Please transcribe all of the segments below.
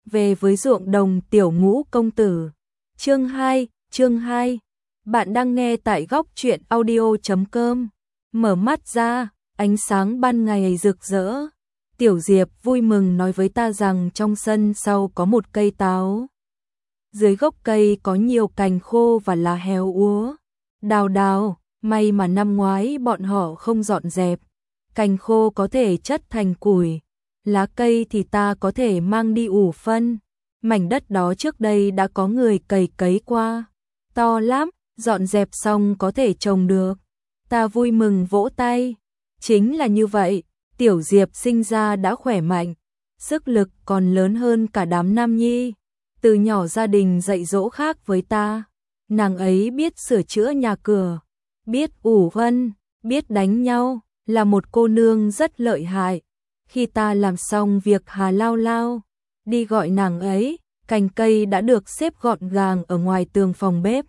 về với ruộng đồng tiểu Ngũ công tử. Chương 2. Bạn đang nghe tại góc truyện audio.com. Mở mắt ra, ánh sáng ban ngày rực rỡ. Tiểu Diệp vui mừng nói với ta rằng trong sân sau có một cây táo. Dưới gốc cây có nhiều cành khô và lá héo úa. Đào, may mà năm ngoái bọn họ không dọn dẹp. Cành khô có thể chất thành củi, lá cây thì ta có thể mang đi ủ phân. Mảnh đất đó trước đây đã có người cày qua. To lắm, dọn dẹp xong có thể trồng được. Ta vui mừng vỗ tay. Chính là như vậy, Tiểu Diệp sinh ra đã khỏe mạnh, sức lực còn lớn hơn cả đám nam nhi. Từ nhỏ gia đình dạy dỗ khác với ta. Nàng ấy biết sửa chữa nhà cửa, biết ủ phân, biết đánh nhau, là một cô nương rất lợi hại. Khi ta làm xong việc Hà Lao đi gọi nàng ấy, cành cây đã được xếp gọn gàng ở ngoài tường phòng bếp.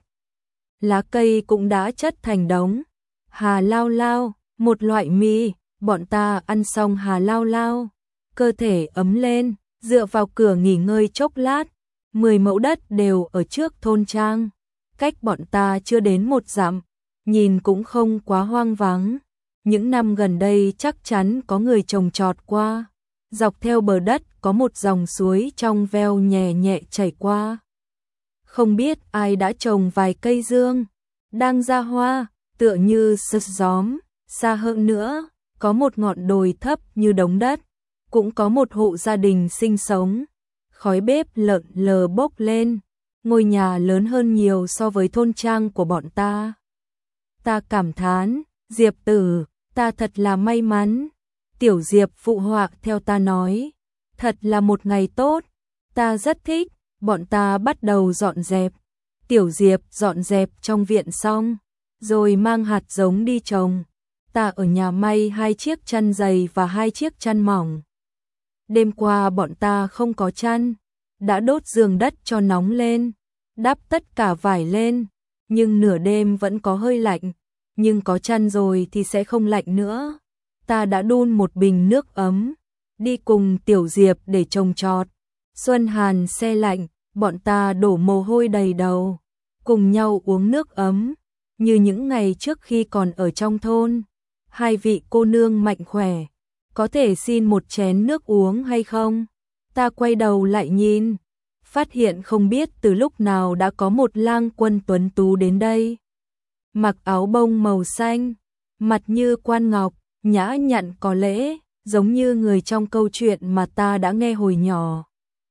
Lá cây cũng đã chất thành đống. Hà Lao, một loại mì, bọn ta ăn xong Hà Lao, cơ thể ấm lên, dựa vào cửa nghỉ ngơi chốc lát. 10 mẫu đất đều ở trước thôn trang, cách bọn ta chưa đến 1 dặm, nhìn cũng không quá hoang vắng. Những năm gần đây chắc chắn có người trồng trọt qua. Dọc theo bờ đất có một dòng suối trong veo nhẹ chảy qua. Không biết ai đã trồng vài cây dương, đang ra hoa, tựa như sứt gióm. Xa hơn nữa, có một ngọn đồi thấp như đống đất, cũng có một hộ gia đình sinh sống. Khói bếp lợn lờ bốc lên, ngôi nhà lớn hơn nhiều so với thôn trang của bọn ta. Ta cảm thán, Diệp tử, ta thật là may mắn. Tiểu Diệp phụ họa theo ta nói, thật là một ngày tốt, ta rất thích. Bọn ta bắt đầu dọn dẹp. Tiểu Diệp dọn dẹp trong viện xong, rồi mang hạt giống đi trồng. Ta ở nhà may 2 chiếc chăn dày và 2 chiếc chăn mỏng. Đêm qua bọn ta không có chăn, đã đốt giường đất cho nóng lên, đắp tất cả vải lên, nhưng nửa đêm vẫn có hơi lạnh, nhưng có chăn rồi thì sẽ không lạnh nữa. Ta đã đun một bình nước ấm, đi cùng Tiểu Diệp để trồng trọt. Xuân hàn se lạnh, bọn ta đổ mồ hôi đầy đầu, cùng nhau uống nước ấm, như những ngày trước khi còn ở trong thôn. 2 vị cô nương mạnh khỏe, có thể xin một chén nước uống hay không? Ta quay đầu lại nhìn, phát hiện không biết từ lúc nào đã có một lang quân tuấn tú đến đây. Mặc áo bông màu xanh, mặt như quan ngọc, nhã nhặn có lễ, giống như người trong câu chuyện mà ta đã nghe hồi nhỏ.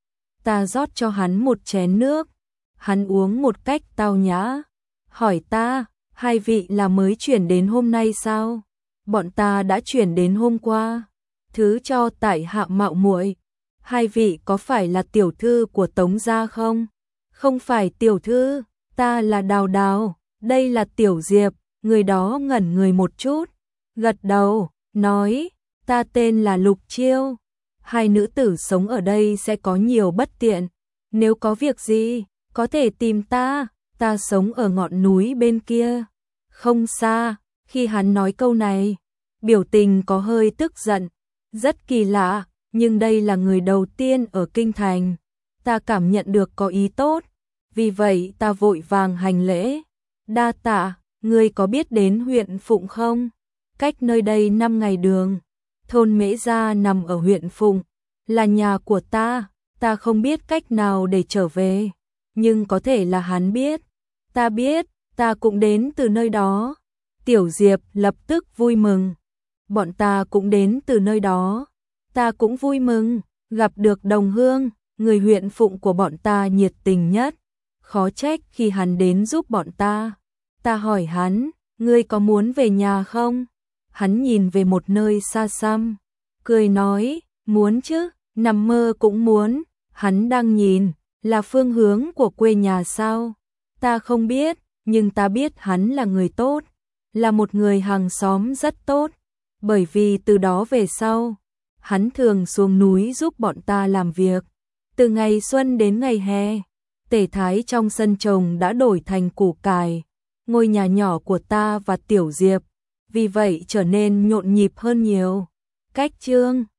Ta rót cho hắn một chén nước, hắn uống một cách tao nhã, hỏi ta, 2 vị là mới chuyển đến hôm nay sao? Bọn ta đã chuyển đến hôm qua. Thứ cho tại hạ mạo muội. 2 vị có phải là tiểu thư của Tống gia không? Không phải tiểu thư, ta là Đào, đây là Tiểu Diệp. Người đó ngẩn người một chút, gật đầu, nói, ta tên là Lục Chiêu. 2 nữ tử sống ở đây sẽ có nhiều bất tiện. Nếu có việc gì, có thể tìm ta sống ở ngọn núi bên kia, không xa. Khi hắn nói câu này, biểu tình có hơi tức giận, rất kỳ lạ, nhưng đây là người đầu tiên ở kinh thành. Ta cảm nhận được có ý tốt, vì vậy ta vội vàng hành lễ. Đa tạ, ngươi có biết đến huyện Phụng không? Cách nơi đây 5 ngày đường. Thôn Mễ Gia nằm ở huyện Phụng, là nhà của ta không biết cách nào để trở về, nhưng có thể là hắn biết. Ta biết, ta cũng đến từ nơi đó. Tiểu Diệp lập tức vui mừng. Bọn ta cũng đến từ nơi đó. Ta cũng vui mừng, gặp được đồng hương, người huyện Phụng của bọn ta nhiệt tình nhất. Khó trách khi hắn đến giúp bọn ta. Ta hỏi hắn, ngươi có muốn về nhà không? Hắn nhìn về một nơi xa xăm, cười nói, muốn chứ, nằm mơ cũng muốn. Hắn đang nhìn, là phương hướng của quê nhà sao? Ta không biết, nhưng ta biết hắn là người tốt, là một người hàng xóm rất tốt. Bởi vì từ đó về sau, hắn thường xuống núi giúp bọn ta làm việc. Từ ngày xuân đến ngày hè, tể thái trong sân trồng đã đổi thành củ cải. Ngôi nhà nhỏ của ta và Tiểu Diệp vì vậy trở nên nhộn nhịp hơn nhiều. Cách chương